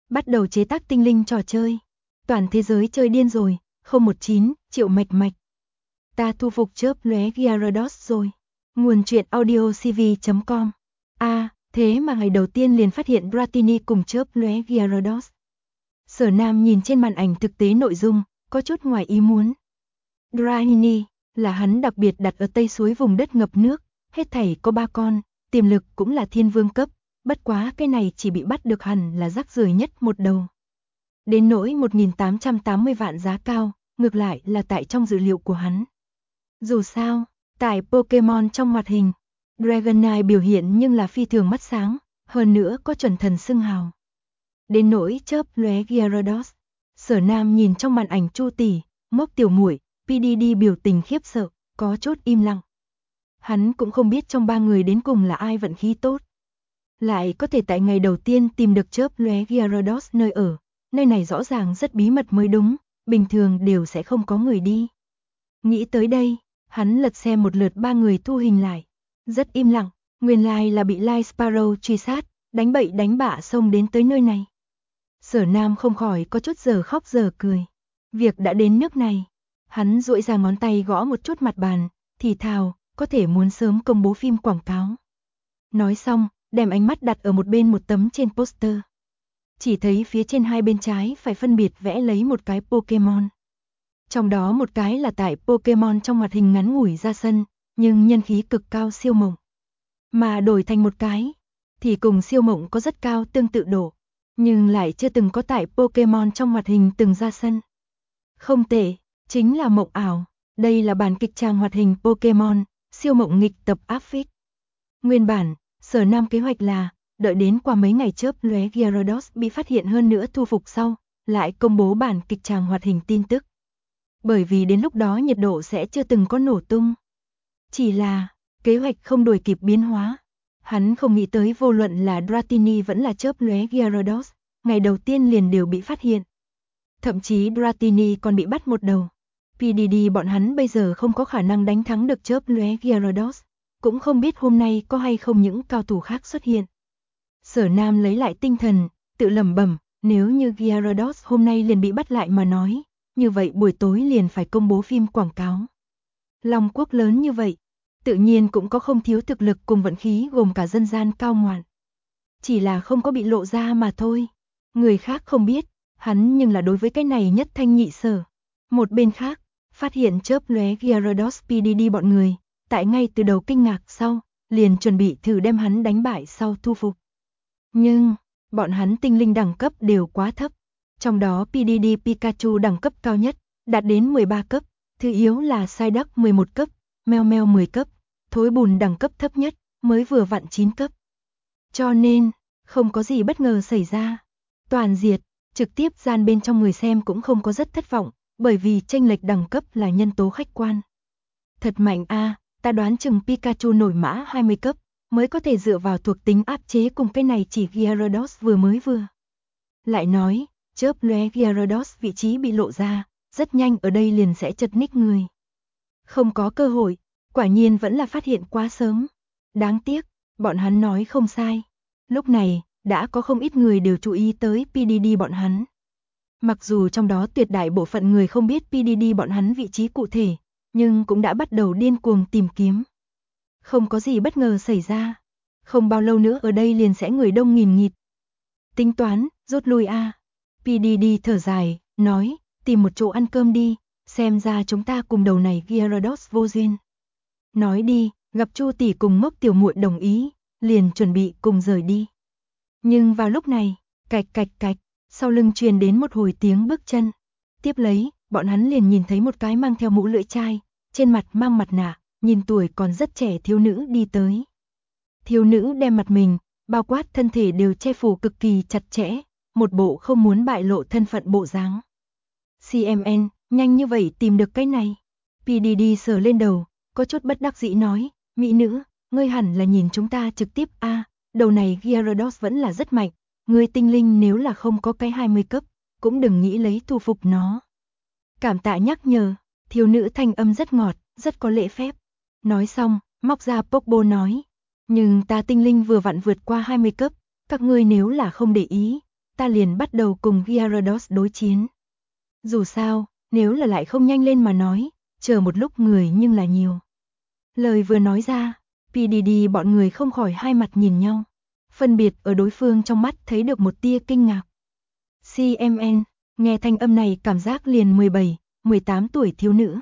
bắt đầu chế tác tinh linh trò chơi. Toàn thế giới chơi điên rồi, 019, Triệu Mạch Mạch. Ta thu phục chớp lóe Gyarados rồi. Nguồn truyện audio cv.com. Thế mà ngày đầu tiên liền phát hiện Dratini cùng chớp lóe Gyarados. Sở Nam nhìn trên màn ảnh thực tế nội dung, có chút ngoài ý muốn. Dratini là hắn đặc biệt đặt ở tây suối vùng đất ngập nước, hết thảy có 3 con, tiềm lực cũng là thiên vương cấp, bất quá cái này chỉ bị bắt được hẳn là rác rưởi nhất một đầu. Đến nỗi 1.880 vạn giá cao, ngược lại là tại trong dữ liệu của hắn. Dù sao, tại Pokemon trong hoạt hình, Dragonite biểu hiện nhưng là phi thường mắt sáng, hơn nữa có chuẩn thần xưng hào. Đến nỗi chớp lóe Gyarados, Sở Nam nhìn trong màn ảnh Chu tỷ, Mốc tiểu muội, PDD biểu tình khiếp sợ, có chút im lặng. Hắn cũng không biết trong 3 người đến cùng là ai vận khí tốt. Lại có thể tại ngày đầu tiên tìm được chớp lóe Gyarados nơi ở, nơi này rõ ràng rất bí mật mới đúng, bình thường đều sẽ không có người đi. Nghĩ tới đây, hắn lật xem một lượt 3 người thu hình lại. Rất im lặng, nguyên lai là bị Light Sparrow truy sát, đánh bậy đánh bạ xông đến tới nơi này. Sở Nam không khỏi có chút giờ khóc giờ cười. Việc đã đến nước này, hắn duỗi ra ngón tay gõ một chút mặt bàn, thì thào, có thể muốn sớm công bố phim quảng cáo. Nói xong, đem ánh mắt đặt ở một bên một tấm trên poster. Chỉ thấy phía trên hai bên trái phải phân biệt vẽ lấy một cái Pokemon. Trong đó một cái là tại Pokemon trong hoạt hình ngắn ngủi ra sân, nhưng nhân khí cực cao Siêu Mộng. Mà đổi thành một cái, thì cùng Siêu Mộng có rất cao tương tự độ, nhưng lại chưa từng có tại Pokemon trong hoạt hình từng ra sân. Không tệ, chính là Mộng ảo, đây là bản kịch tràng hoạt hình Pokemon, Siêu Mộng nghịch tập áp phích. Nguyên bản, Sở Nam kế hoạch là, đợi đến qua mấy ngày chớp lóe Gyarados bị phát hiện hơn nữa thu phục sau, lại công bố bản kịch tràng hoạt hình tin tức. Bởi vì đến lúc đó nhiệt độ sẽ chưa từng có nổ tung. Chỉ là, kế hoạch không đuổi kịp biến hóa. Hắn không nghĩ tới vô luận là Dratini vẫn là chớp lóe Gyarados, ngày đầu tiên liền đều bị phát hiện. Thậm chí Dratini còn bị bắt một đầu. PDD bọn hắn bây giờ không có khả năng đánh thắng được chớp lóe Gyarados, cũng không biết hôm nay có hay không những cao thủ khác xuất hiện. Sở Nam lấy lại tinh thần, tự lẩm bẩm, nếu như Gyarados hôm nay liền bị bắt lại mà nói, như vậy buổi tối liền phải công bố phim quảng cáo. Long quốc lớn như vậy, tự nhiên cũng có không thiếu thực lực cùng vận khí gồm cả dân gian cao ngoạn. Chỉ là không có bị lộ ra mà thôi. Người khác không biết, hắn nhưng là đối với cái này nhất thanh nhị sở. Một bên khác, phát hiện chớp lóe Gyarados PDD bọn người, tại ngay từ đầu kinh ngạc sau, liền chuẩn bị thử đem hắn đánh bại sau thu phục. Nhưng, bọn hắn tinh linh đẳng cấp đều quá thấp. Trong đó PDD Pikachu đẳng cấp cao nhất, đạt đến 13 cấp, thứ yếu là Psyduck 11 cấp, Meowmeow 10 cấp, Thối Bùn đẳng cấp thấp nhất, mới vừa vặn 9 cấp. Cho nên, không có gì bất ngờ xảy ra. Toàn diệt, trực tiếp gian bên trong người xem cũng không có rất thất vọng, bởi vì chênh lệch đẳng cấp là nhân tố khách quan. Thật mạnh ta đoán chừng Pikachu nổi mã 20 cấp, mới có thể dựa vào thuộc tính áp chế cùng cái này chỉ Gyarados vừa. Lại nói, chớp lóe Gyarados vị trí bị lộ ra, rất nhanh ở đây liền sẽ chật ních người. Không có cơ hội, quả nhiên vẫn là phát hiện quá sớm. Đáng tiếc, bọn hắn nói không sai. Lúc này, đã có không ít người đều chú ý tới PDD bọn hắn. Mặc dù trong đó tuyệt đại bộ phận người không biết PDD bọn hắn vị trí cụ thể, nhưng cũng đã bắt đầu điên cuồng tìm kiếm. Không có gì bất ngờ xảy ra. Không bao lâu nữa ở đây liền sẽ người đông nghìn nghịt. Tính toán, rút lui PDD thở dài, nói, tìm một chỗ ăn cơm đi, xem ra chúng ta cùng đầu này Gyarados vô duyên. Nói đi, gặp Chu tỷ cùng Mốc tiểu muội đồng ý, liền chuẩn bị cùng rời đi. Nhưng vào lúc này, cạch cạch cạch, sau lưng truyền đến một hồi tiếng bước chân. Tiếp lấy, bọn hắn liền nhìn thấy một cái mang theo mũ lưỡi chai, trên mặt mang mặt nạ, nhìn tuổi còn rất trẻ thiếu nữ đi tới. Thiếu nữ đem mặt mình, bao quát thân thể đều che phủ cực kỳ chặt chẽ, một bộ không muốn bại lộ thân phận bộ dáng. CMN, nhanh như vậy tìm được cái này. PDD sờ lên đầu, có chút bất đắc dĩ nói, mỹ nữ, ngươi hẳn là nhìn chúng ta trực tiếp đầu này Gyarados vẫn là rất mạnh, ngươi tinh linh nếu là không có cái 20 cấp, cũng đừng nghĩ lấy thu phục nó. Cảm tạ nhắc nhở, thiếu nữ thanh âm rất ngọt, rất có lễ phép. Nói xong, móc ra Pokeball nói, nhưng ta tinh linh vừa vặn vượt qua 20 cấp, các ngươi nếu là không để ý, ta liền bắt đầu cùng Gyarados đối chiến. Dù sao, nếu là lại không nhanh lên mà nói, chờ một lúc người nhưng là nhiều. Lời vừa nói ra, PDD bọn người không khỏi hai mặt nhìn nhau. Phân biệt ở đối phương trong mắt thấy được một tia kinh ngạc. CMN, nghe thanh âm này cảm giác liền 17, 18 tuổi thiếu nữ.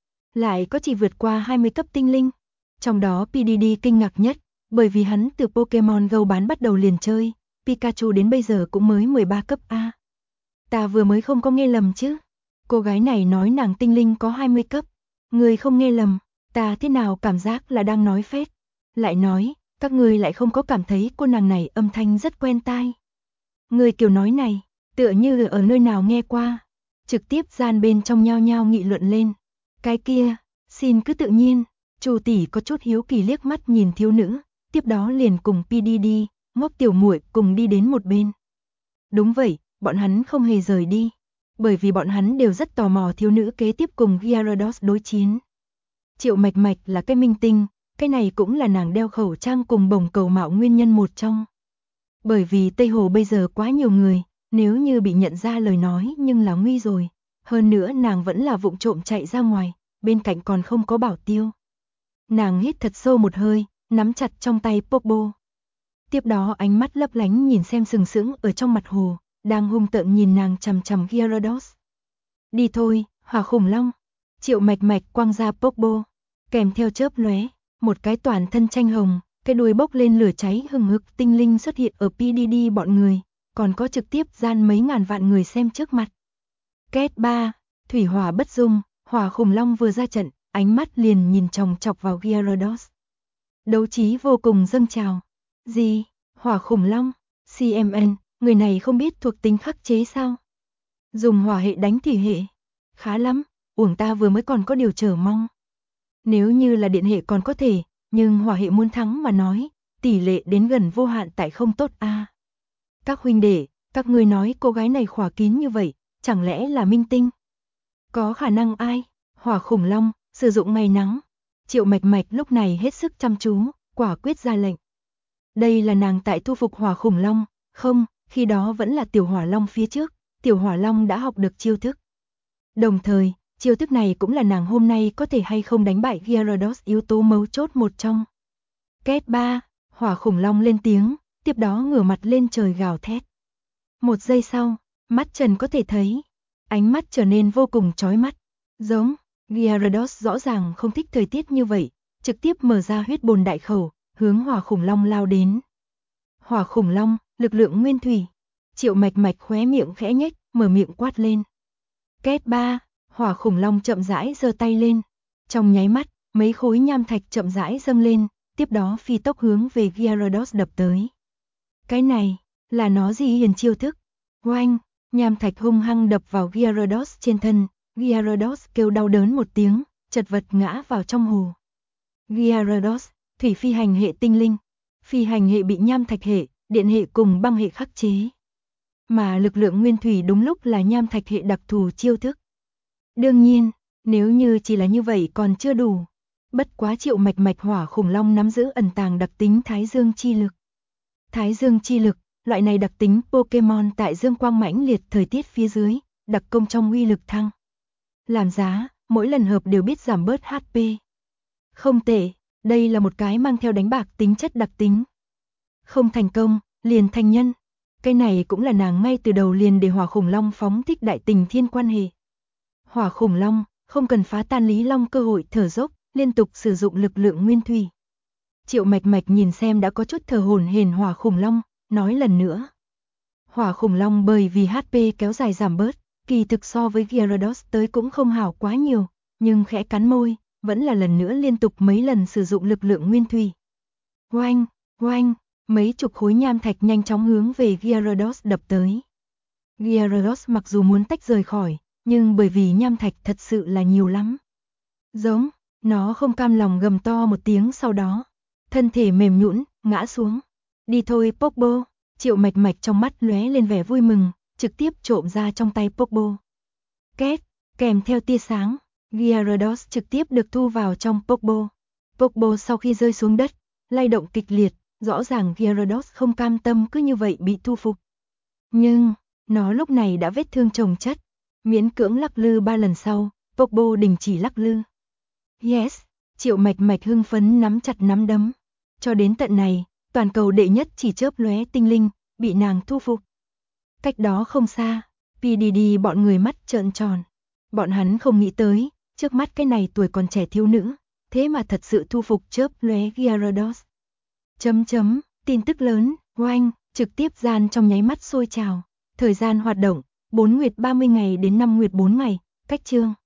Lại có chỉ vượt qua 20 cấp tinh linh. Trong đó PDD kinh ngạc nhất, bởi vì hắn từ Pokemon Go bán bắt đầu liền chơi, Pikachu đến bây giờ cũng mới 13 cấp A. Ta vừa mới không có nghe lầm chứ. Cô gái này nói nàng tinh linh có 20 cấp. Người không nghe lầm, ta thế nào cảm giác là đang nói phét. Lại nói, các người lại không có cảm thấy cô nàng này âm thanh rất quen tai. Người kiểu nói này, tựa như ở nơi nào nghe qua. Trực tiếp gian bên trong nhao nhao nghị luận lên. Cái kia, xin cứ tự nhiên. Chu tỷ có chút hiếu kỳ liếc mắt nhìn thiếu nữ, tiếp đó liền cùng PDD, Ngốc tiểu muội cùng đi đến một bên. Đúng vậy, bọn hắn không hề rời đi, bởi vì bọn hắn đều rất tò mò thiếu nữ kế tiếp cùng Gyarados đối chiến. Triệu Mạch Mạch là cái minh tinh, cái này cũng là nàng đeo khẩu trang cùng bồng cầu mạo nguyên nhân một trong. Bởi vì Tây Hồ bây giờ quá nhiều người, nếu như bị nhận ra lời nói nhưng là nguy rồi. Hơn nữa nàng vẫn là vụng trộm chạy ra ngoài, bên cạnh còn không có bảo tiêu. Nàng hít thật sâu một hơi, nắm chặt trong tay Popo. Tiếp đó ánh mắt lấp lánh nhìn xem sừng sững ở trong mặt hồ, đang hung tợn nhìn nàng chằm chằm Gyarados. Đi thôi, hỏa khủng long. Triệu Mạch Mạch quăng ra Popo, kèm theo chớp lóe, một cái toàn thân tranh hồng, cái đuôi bốc lên lửa cháy hừng hực tinh linh xuất hiện ở PDD bọn người, còn có trực tiếp gian mấy ngàn vạn người xem trước mặt. Két 3, thủy hỏa bất dung, hỏa khủng long vừa ra trận, ánh mắt liền nhìn chòng chọc vào Gyarados. Đấu trí vô cùng dâng trào. Gì? Hỏa khủng long? CMN, người này không biết thuộc tính khắc chế sao? Dùng hỏa hệ đánh thủy hệ. Khá lắm, uổng ta vừa mới còn có điều chờ mong. Nếu như là điện hệ còn có thể, nhưng hỏa hệ muốn thắng mà nói, tỷ lệ đến gần vô hạn tại không tốt a. Các huynh đệ, các ngươi nói cô gái này khỏa kín như vậy, chẳng lẽ là minh tinh? Có khả năng ai? Hỏa khủng long, sử dụng ngày nắng. Triệu Mạch Mạch lúc này hết sức chăm chú, quả quyết ra lệnh. Đây là nàng tại thu phục hỏa khủng long, không, khi đó vẫn là tiểu hỏa long phía trước, tiểu hỏa long đã học được chiêu thức. Đồng thời, chiêu thức này cũng là nàng hôm nay có thể hay không đánh bại Gyarados yếu tố mấu chốt một trong. Két 3, hỏa khủng long lên tiếng, tiếp đó ngửa mặt lên trời gào thét. Một giây sau, mắt Trần có thể thấy, ánh mắt trở nên vô cùng chói mắt, giống, Gyarados rõ ràng không thích thời tiết như vậy, trực tiếp mở ra huyết bồn đại khẩu, hướng hỏa khủng long lao đến. Hỏa khủng long, lực lượng nguyên thủy. Triệu Mạch Mạch khóe miệng khẽ nhếch, mở miệng quát lên. Két 3, hỏa khủng long chậm rãi giơ tay lên. Trong nháy mắt, mấy khối nham thạch chậm rãi dâng lên, tiếp đó phi tốc hướng về Gyarados đập tới. Cái này, là nó gì hiền chiêu thức? Oanh, nham thạch hung hăng đập vào Gyarados trên thân, Gyarados kêu đau đớn một tiếng, chật vật ngã vào trong hồ. Gyarados, thủy phi hành hệ tinh linh. Phi hành hệ bị nham thạch hệ, điện hệ cùng băng hệ khắc chế. Mà lực lượng nguyên thủy đúng lúc là nham thạch hệ đặc thù chiêu thức. Đương nhiên, nếu như chỉ là như vậy còn chưa đủ. Bất quá Triệu Mạch Mạch hỏa khủng long nắm giữ ẩn tàng đặc tính Thái Dương chi lực. Thái Dương chi lực, loại này đặc tính Pokemon tại dương quang mãnh liệt thời tiết phía dưới, đặc công trong uy lực thăng. Làm giá, mỗi lần hợp đều biết giảm bớt HP. Không tệ, đây là một cái mang theo đánh bạc tính chất đặc tính. Không thành công, liền thành nhân. Cái này cũng là nàng ngay từ đầu liền để hỏa khủng long phóng thích đại tình thiên quan hệ. Hỏa khủng long, không cần phá tan Lý Long cơ hội thở dốc, liên tục sử dụng lực lượng nguyên thủy. Triệu Mạch Mạch nhìn xem đã có chút thở hổn hển hỏa khủng long, nói lần nữa. Hỏa khủng long bởi vì HP kéo dài giảm bớt, kỳ thực so với Gyarados tới cũng không hảo quá nhiều, nhưng khẽ cắn môi, vẫn là lần nữa liên tục mấy lần sử dụng lực lượng nguyên thủy. Oanh, oanh, mấy chục khối nham thạch nhanh chóng hướng về Gyarados đập tới. Gyarados mặc dù muốn tách rời khỏi, nhưng bởi vì nham thạch thật sự là nhiều lắm. Giống, nó không cam lòng gầm to một tiếng sau đó. Thân thể mềm nhũn, ngã xuống. Đi thôi Popo, Triệu Mạch Mạch trong mắt lóe lên vẻ vui mừng, trực tiếp trộm ra trong tay Popo. Két, kèm theo tia sáng, Gyarados trực tiếp được thu vào trong Popo. Popo sau khi rơi xuống đất, lay động kịch liệt, rõ ràng Gyarados không cam tâm cứ như vậy bị thu phục. Nhưng, nó lúc này đã vết thương chồng chất. Miễn cưỡng lắc lư 3 lần sau, Pogba đình chỉ lắc lư. Yes, Triệu Mạch Mạch hưng phấn nắm chặt nắm đấm. Cho đến tận này, toàn cầu đệ nhất chỉ chớp lóe tinh linh, bị nàng thu phục. Cách đó không xa, PDD bọn người mắt trợn tròn. Bọn hắn không nghĩ tới, trước mắt cái này tuổi còn trẻ thiếu nữ, thế mà thật sự thu phục chớp lóe Gyarados. Tin tức lớn, oanh, trực tiếp gian trong nháy mắt sôi trào. Thời gian hoạt động, 4 nguyệt 30 ngày đến 5 nguyệt 4 ngày, cách chương.